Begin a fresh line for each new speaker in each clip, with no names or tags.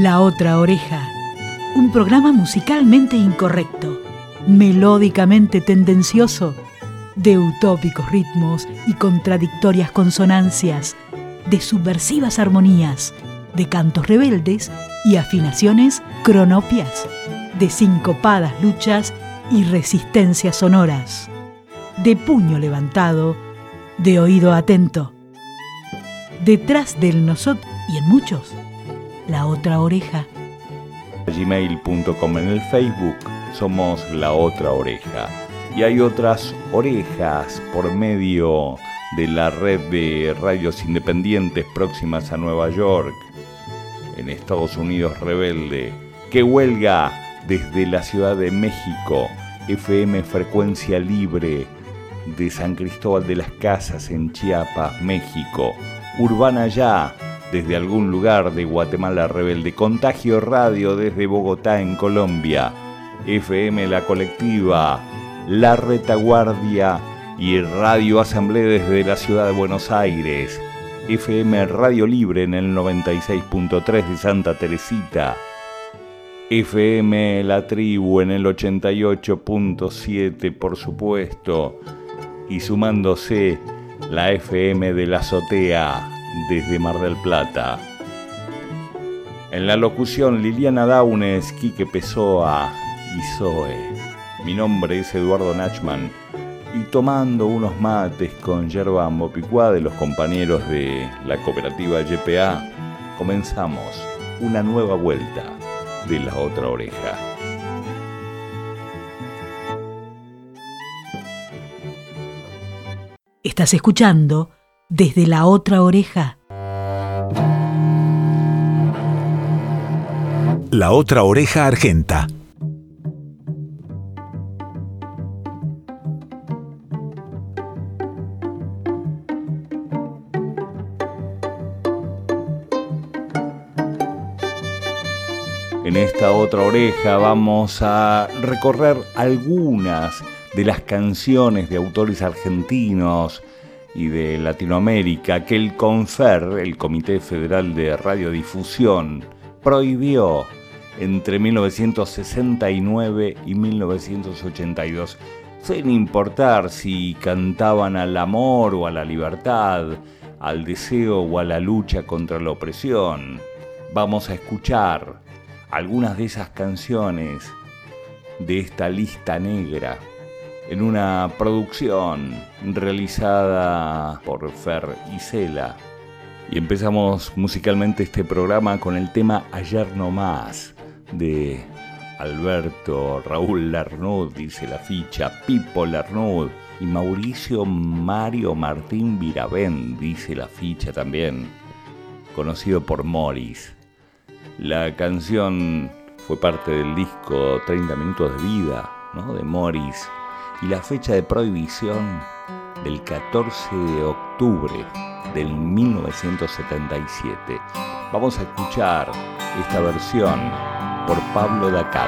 La Otra Oreja, un programa musicalmente incorrecto, melódicamente tendencioso, de utópicos ritmos y contradictorias consonancias, de subversivas armonías, de cantos rebeldes y afinaciones cronopias, de sincopadas luchas y resistencias sonoras, de puño levantado, de oído atento. Detrás del nosotros y en muchos, La Otra Oreja.
Gmail.com. En el Facebook somos La Otra Oreja. Y hay otras orejas por medio de la red de radios independientes próximas a Nueva York, en Estados Unidos Rebelde, que huelga desde la Ciudad de México, FM Frecuencia Libre de San Cristóbal de las Casas en Chiapas, México, Urbana Ya desde algún lugar de Guatemala Rebelde, Contagio Radio desde Bogotá en Colombia, FM La Colectiva, La Retaguardia y Radio Asamblea desde la Ciudad de Buenos Aires, FM Radio Libre en el 96.3 de Santa Teresita, FM La Tribu en el 88.7 por supuesto, y sumándose la FM de la Azotea desde Mar del Plata. En la locución Liliana Daunes, Quique Pessoa y Zoe. Mi nombre es Eduardo Nachman y tomando unos mates con yerba ambopicua de los compañeros de la cooperativa YPA, comenzamos una nueva vuelta de La Otra Oreja.
Estás escuchando Desde la Otra Oreja.
La Otra Oreja Argenta.
En esta Otra Oreja vamos a recorrer algunas de las canciones de autores argentinos y de Latinoamérica que el CONFER, el Comité Federal de Radiodifusión, prohibió entre 1969 y 1982, sin importar si cantaban al amor o a la libertad, al deseo o a la lucha contra la opresión. Vamos a escuchar algunas de esas canciones de esta lista negra en una producción realizada por Fer y Cela. Y empezamos musicalmente este programa con el tema Ayer No Más de Alberto Raúl Lernud, dice la ficha, Pipo Lernud, y Mauricio Mario Martín Viravent, dice la ficha también, conocido por Morris. La canción fue parte del disco 30 Minutos de Vida, ¿no?, de Morris, y la fecha de prohibición del 14 de octubre del 1977. Vamos a escuchar esta versión por Pablo Dacal.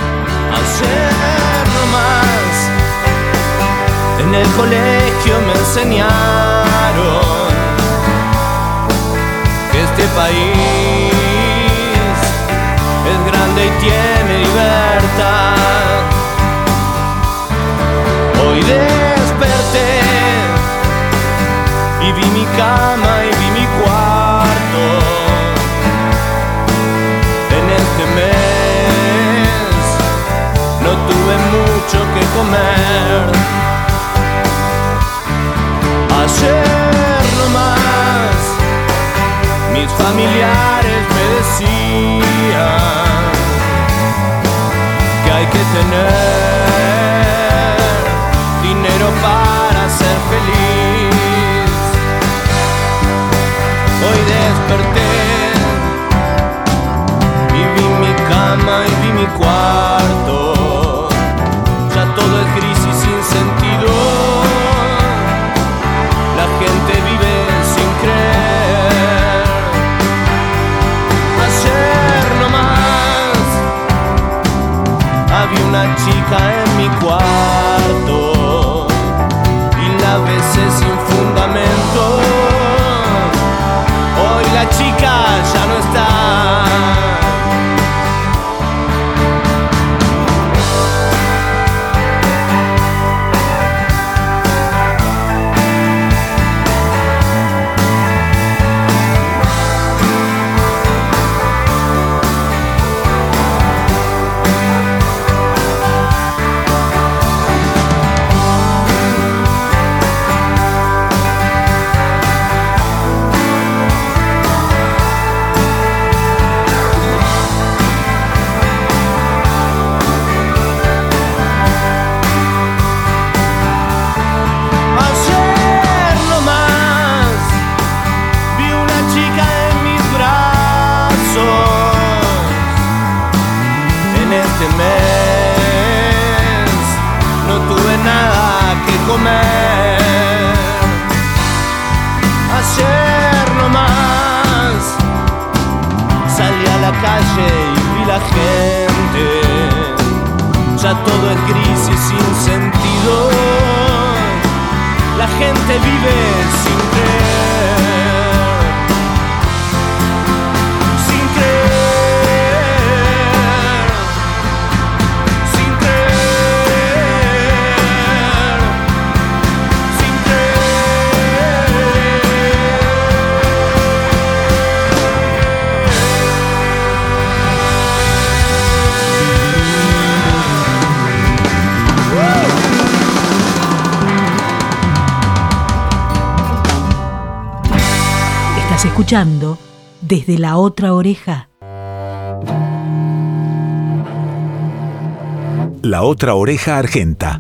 Ayer nomás en el colegio me enseñaron que este país es grande y tiene libertad. Hoy desperté y vi mi cama y vi mi cuarto. En este mes no tuve mucho que comer. Ayer nomás mis familiares me decían que hay que tener dinero para ser feliz. Hoy desperté y vi mi cama y vi mi cuarto. Ya todo es gris y sin sentido. La gente vive sin creer. Ayer nomás había una chica en mi cuarto y la besé sin fundamento. Hoy la chica ya no está. la calle y vi la gente. Ya todo es gris y sin sentido. La gente vive sin creer, sin creer, sin creer, sin
Estás escuchando Desde la Otra Oreja.
La Otra Oreja Argenta.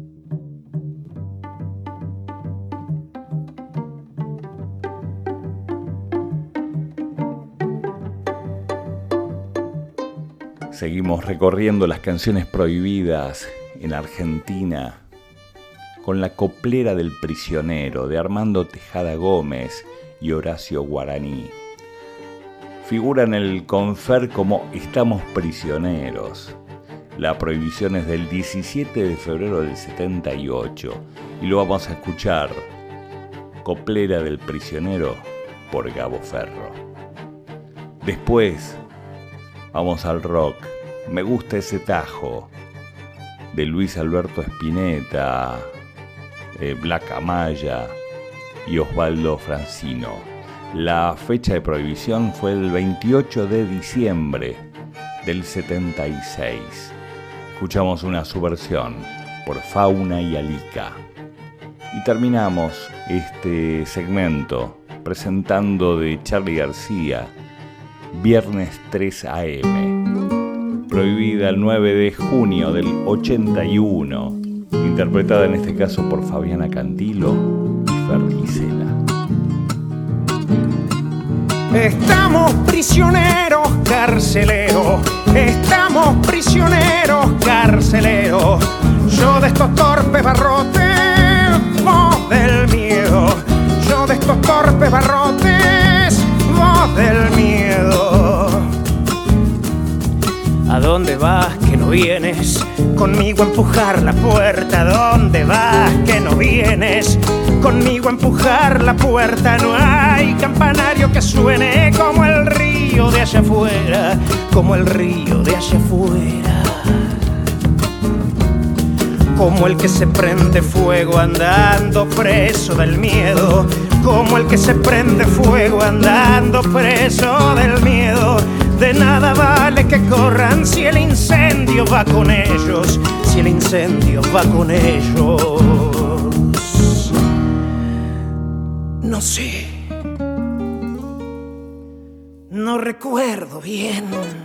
Seguimos recorriendo las canciones prohibidas en Argentina con La Coplera del Prisionero de Armando Tejada Gómez y Horacio Guaraní. Figura en el Confer como Estamos Prisioneros. La prohibición es del 17 de febrero del 78 y lo vamos a escuchar. Coplera del Prisionero por Gabo Ferro. Después vamos al rock. Me gusta ese tajo de Luis Alberto Spinetta, Black Amaya y Osvaldo Francino. La fecha de prohibición fue el 28 de diciembre del 76. Escuchamos una subversión por Fauna y Alica. Y terminamos este segmento presentando de Charly García Viernes 3 AM, prohibida el 9 de junio del 81, interpretada en este caso por Fabiana Cantilo y Fer Gisela.
Estamos prisioneros carceleros, estamos prisioneros carceleros. Yo de estos torpes barrotes, vos del miedo. Yo de estos torpes barrotes, vos del miedo. ¿A dónde vas que no vienes? Conmigo a empujar la puerta. ¿A dónde vas que no vienes? Conmigo a empujar la puerta. No hay campanario que suene como el río de allá afuera, como el río de allá afuera. Como el que se prende fuego andando preso del miedo. Como el que se prende fuego andando preso del miedo. De nada vale que corran si el incendio va con ellos, si el incendio va con ellos. No sé, no recuerdo bien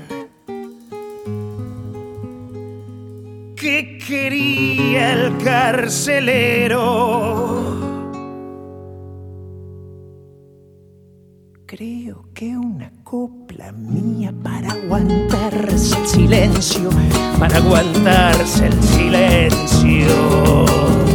qué quería el carcelero. Creo que una copla mía para aguantarse el silencio, para aguantarse el silencio.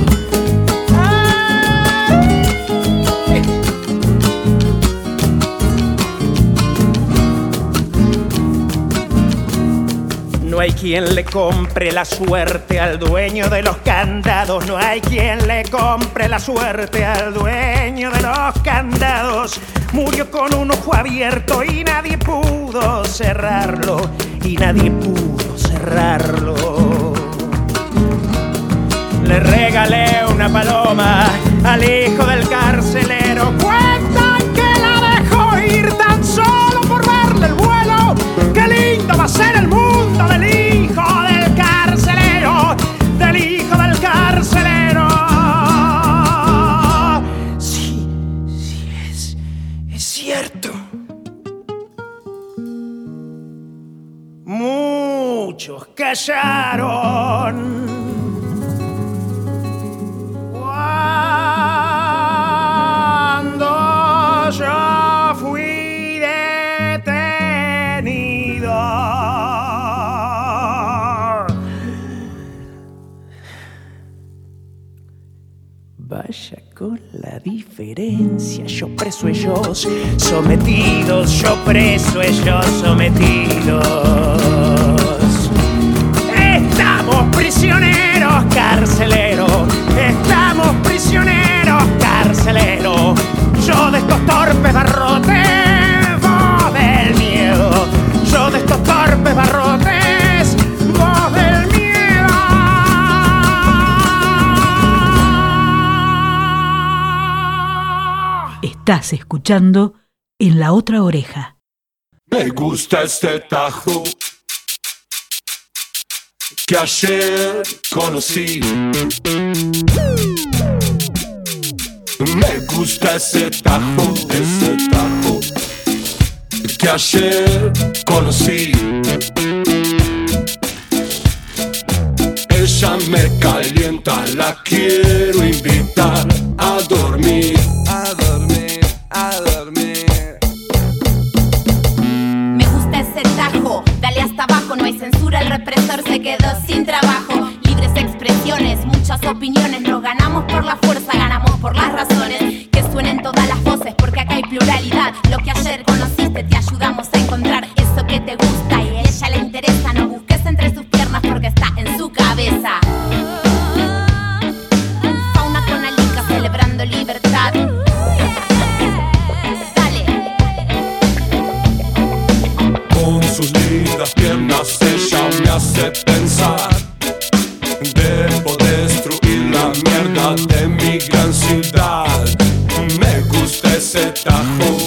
No hay quien le compre la suerte al dueño de los candados. No hay quien le compre la suerte al dueño de los candados. Murió con un ojo abierto y nadie pudo cerrarlo. Y nadie pudo cerrarlo. Le regalé una paloma al hijo del carcelero. Cuentan que la dejó ir tan solo por verle el vuelo. ¡Qué lindo va a ser el mundo del hijo del carcelero! ¡Del hijo del carcelero! Sí, es cierto. Muchos callaron. Cuando yo fui detenido. vaya con la diferencia. Yo preso, ellos sometidos. Yo preso, ellos sometidos. Estamos prisioneros, carceleros. Estamos prisioneros, carceleros. Yo de estos torpes barrotes, vos del miedo. Yo de estos torpes barrotes, vos del miedo.
Estás escuchando En la Otra Oreja.
Me gusta este tajo que ayer conocí. Me gusta ese tajo que ayer conocí. Ella me calienta, la quiero invitar a dormir. A dormir, a dormir.
Me gusta ese tajo, dale hasta abajo, no hay censura, el represor se quedó sin trabajo. Libres expresiones, muchas opiniones, nos ganamos por la fuerza, ganamos por las razones. Que suenen todas las voces, porque acá hay pluralidad. Lo que ayer conociste te ayudamos a encontrar eso que te gusta y a ella le interesa. No busques entre sus piernas porque está en su cabeza. Fauna con alica celebrando libertad. Dale.
Con sus lindas piernas ella me hace pensar. Debo destruir la mierda de mi gran ciudad. Me gusta ese tajo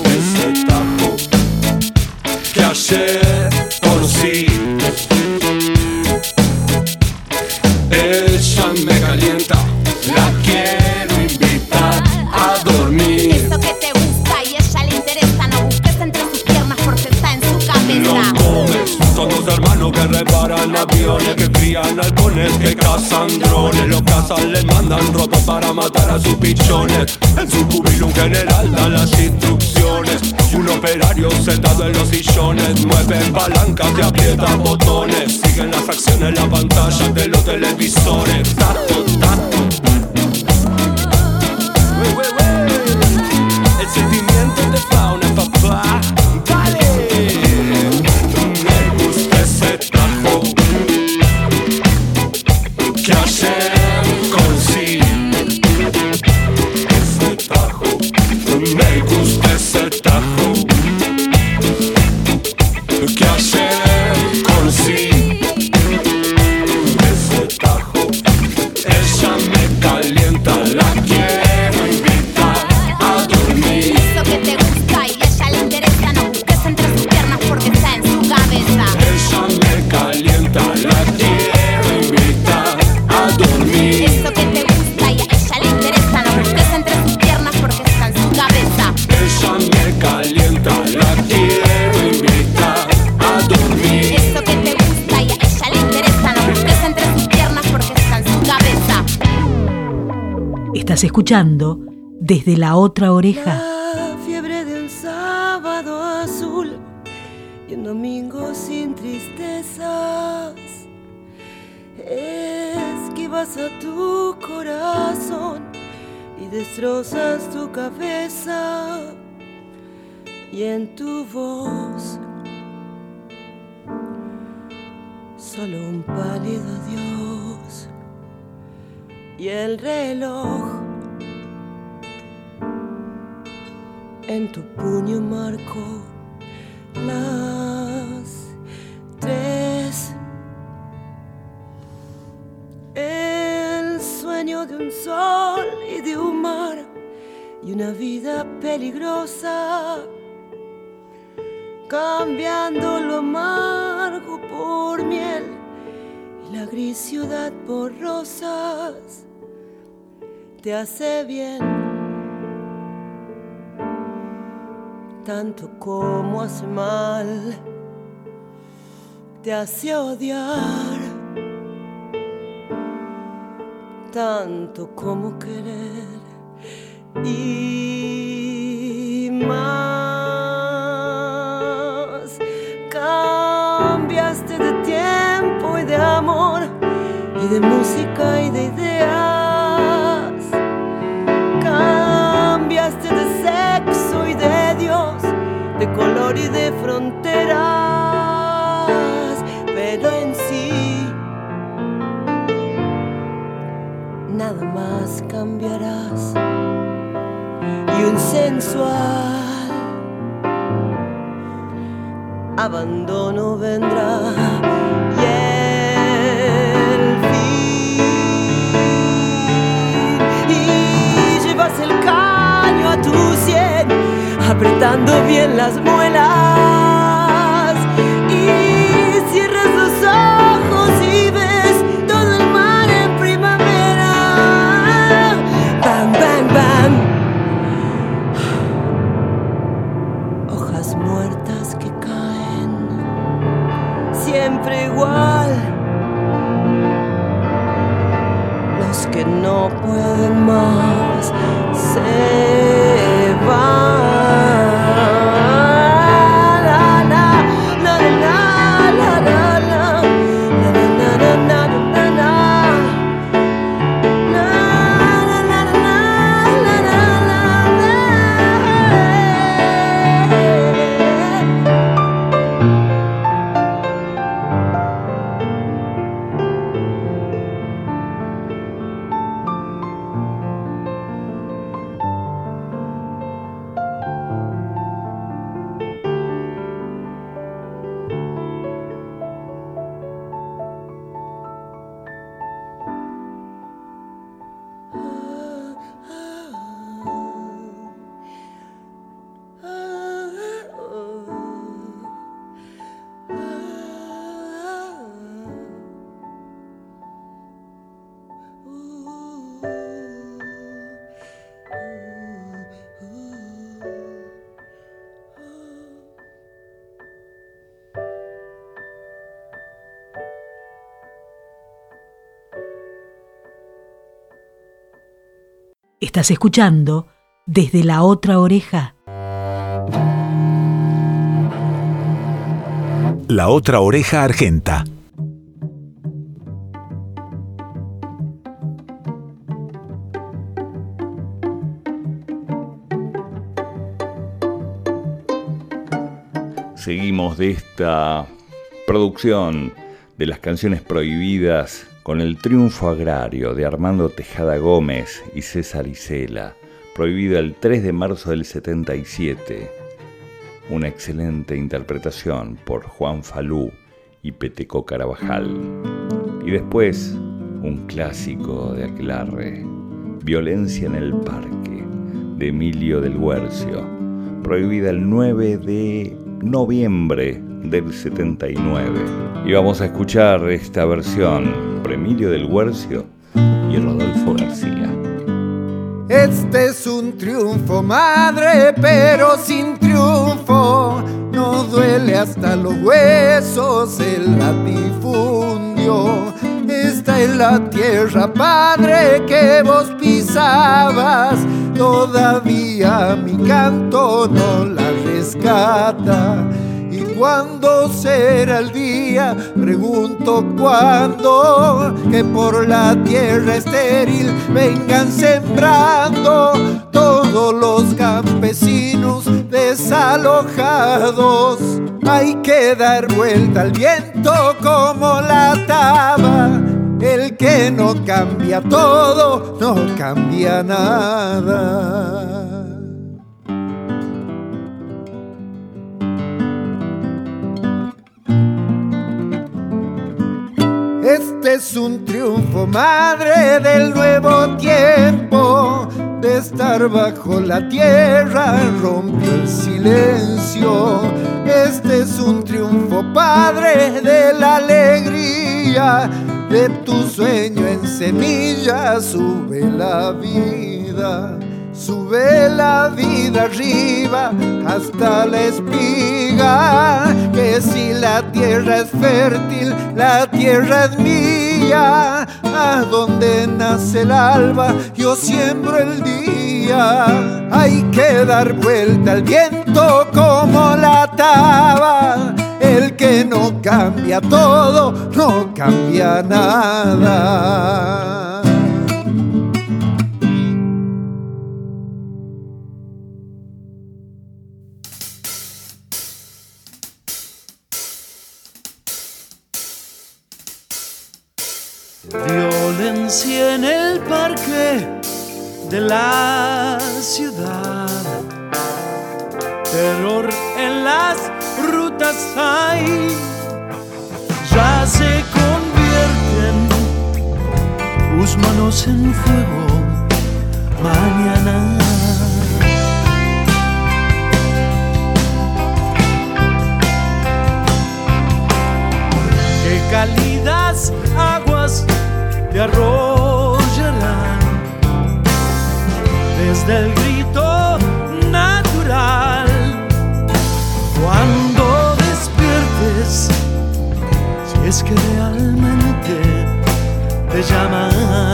que ayer conocí. Ella me calienta, la quiero invitar a dormir.
Eso que te gusta y a ella le interesa, no busques entre sus piernas porque está en su cabeza.
Los Gómez son dos hermanos que reparan aviones, que crían halcones, que cazan drones. Los cazan, les mandan ropa para matar a sus pichones. En su cubil un general da las instrucciones. Un operario sentado en los sillones mueve palancas y aprieta botones. Siguen las acciones en la pantalla de los televisores. Tato, tato. El sentimiento de fauna, papá. Dale. Me gusta ese tajo que ayer conocí. Ese tajo. Me gusta ese tajo que ayer conocí. Ese tajo. Ella me calienta, la quiero invitar a dormir.
Eso que te gusta y a ella le interesa, no busques entre sus piernas porque está en su cabeza.
Ella me calienta, la quiero invitar a dormir.
Eso que te gusta y a ella le interesa, no busques entre sus piernas porque está en su cabeza.
Ella me calienta, la quiero invitar a dormir.
Eso que te gusta y a ella le interesa, no busques entre sus piernas porque está en su cabeza.
Estás escuchando Desde la Otra Oreja.
La fiebre de un sábado azul y un domingo sin tristezas. Esquivas a tu corazón y destrozas tu cabeza. Y en tu voz solo un pálido adiós. Y el reloj en tu puño marcó las 3. El sueño de un sol y de un mar y una vida peligrosa, cambiando lo amargo por miel y la gris ciudad por rosas. Te hace bien tanto como hace mal, te hace odiar tanto como querer y más. Cambiaste de tiempo y de amor y de música y de ideas. fronteras, pero en sí nada más cambiarás y un sensual abandono vendrá y el fin, y llevas el caño a tu sien apretando bien las muelas y cierras los ojos y ves todo el mar en primavera. Bam, bam, bam. Hojas muertas que caen siempre igual. Los que no pueden más se van.
Estás escuchando Desde la Otra Oreja.
La Otra Oreja Argenta.
Seguimos de esta producción de las canciones prohibidas con El Triunfo Agrario de Armando Tejada Gómez y César Isela, prohibida el 3 de marzo del 77. Una excelente interpretación por Juan Falú y Peteco Carabajal. Y después, un clásico de aquelarre, Violencia en el Parque, de Emilio del Guercio, prohibida el 9 de noviembre del 79. Y vamos a escuchar esta versión por Emilio del Guercio y Rodolfo García.
Este es un triunfo, madre, pero sin triunfo. No duele hasta los huesos el latifundio. Esta es la tierra, padre, que vos pisabas. Todavía mi canto no la rescata. ¿Y cuándo será el día? Pregunto cuándo, que por la tierra estéril vengan sembrando todos los campesinos desalojados. Hay que dar vuelta al viento como la taba. El que no cambia todo, no cambia nada. Este es un triunfo, madre, del nuevo tiempo. De estar bajo la tierra rompió el silencio. Este es un triunfo, padre, de la alegría. De tu sueño en semilla sube la vida. Sube la vida arriba hasta la espiga, que si la tierra es fértil, la tierra es mía. A donde nace el alba, yo siembro el día. Hay que dar vuelta al viento como la taba. El que no cambia todo, no cambia nada.
violencia en el parque de la ciudad, terror en las rutas hay, ya se convierten tus manos en fuego mañana. Qué cálidas aguas te arrollarán desde el grito natural cuando despiertes, si es que realmente te llaman.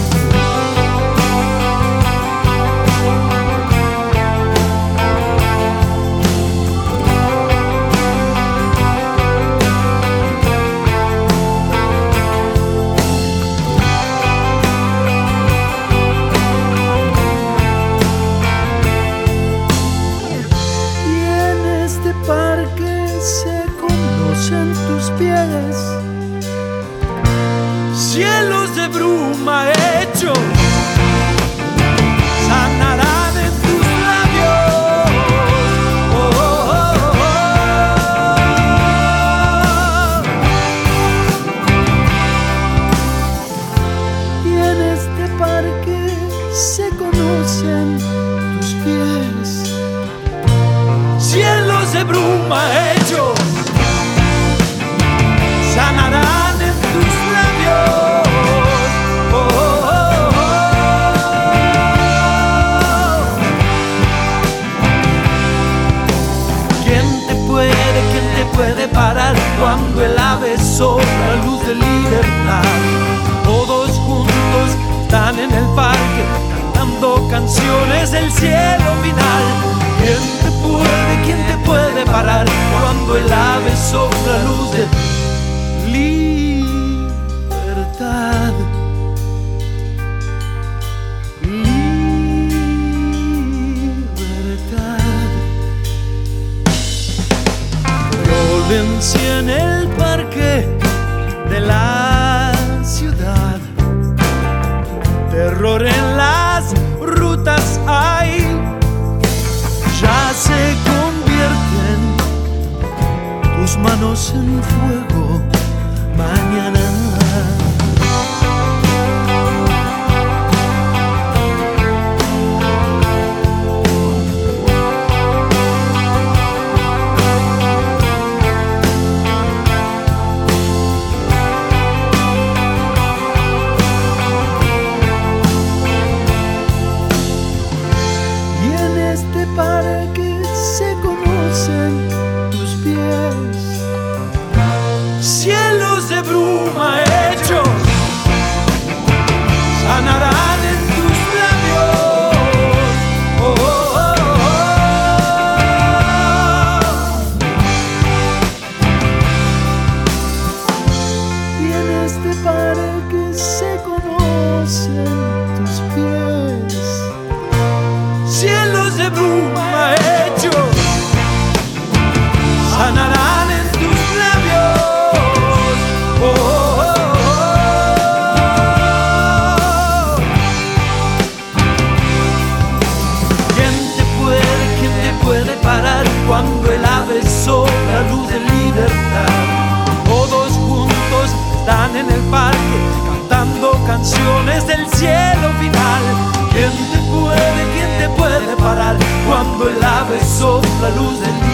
Cielos de bruma hechos sanarán en tus labios. Oh, oh, oh, oh. Y en este parque se conocen tus pies. Cielos de bruma hechos sanarán en tus labios. Puede parar cuando el ave sopla luz de libertad. Todos juntos están en el parque cantando canciones del cielo final. ¿Quién te puede parar cuando el ave sopla luz de libertad? Violencia en el parque de la ciudad, terror en las rutas hay, ya se convierten tus manos en fuego mañana. Cielos de bruma hechos sanarán en tus labios. Oh, oh, oh, oh. Y en este parque se conocen tus pies. Cielos de bruma hechos sanarán en tus labios. Oh, oh, oh, oh. ¿Quién te puede parar cuando el ave sopla luz de libertad? Todos juntos están en el parque cantando canciones del cielo final. ¿Quién te puede parar cuando el ave sopla luz de libertad?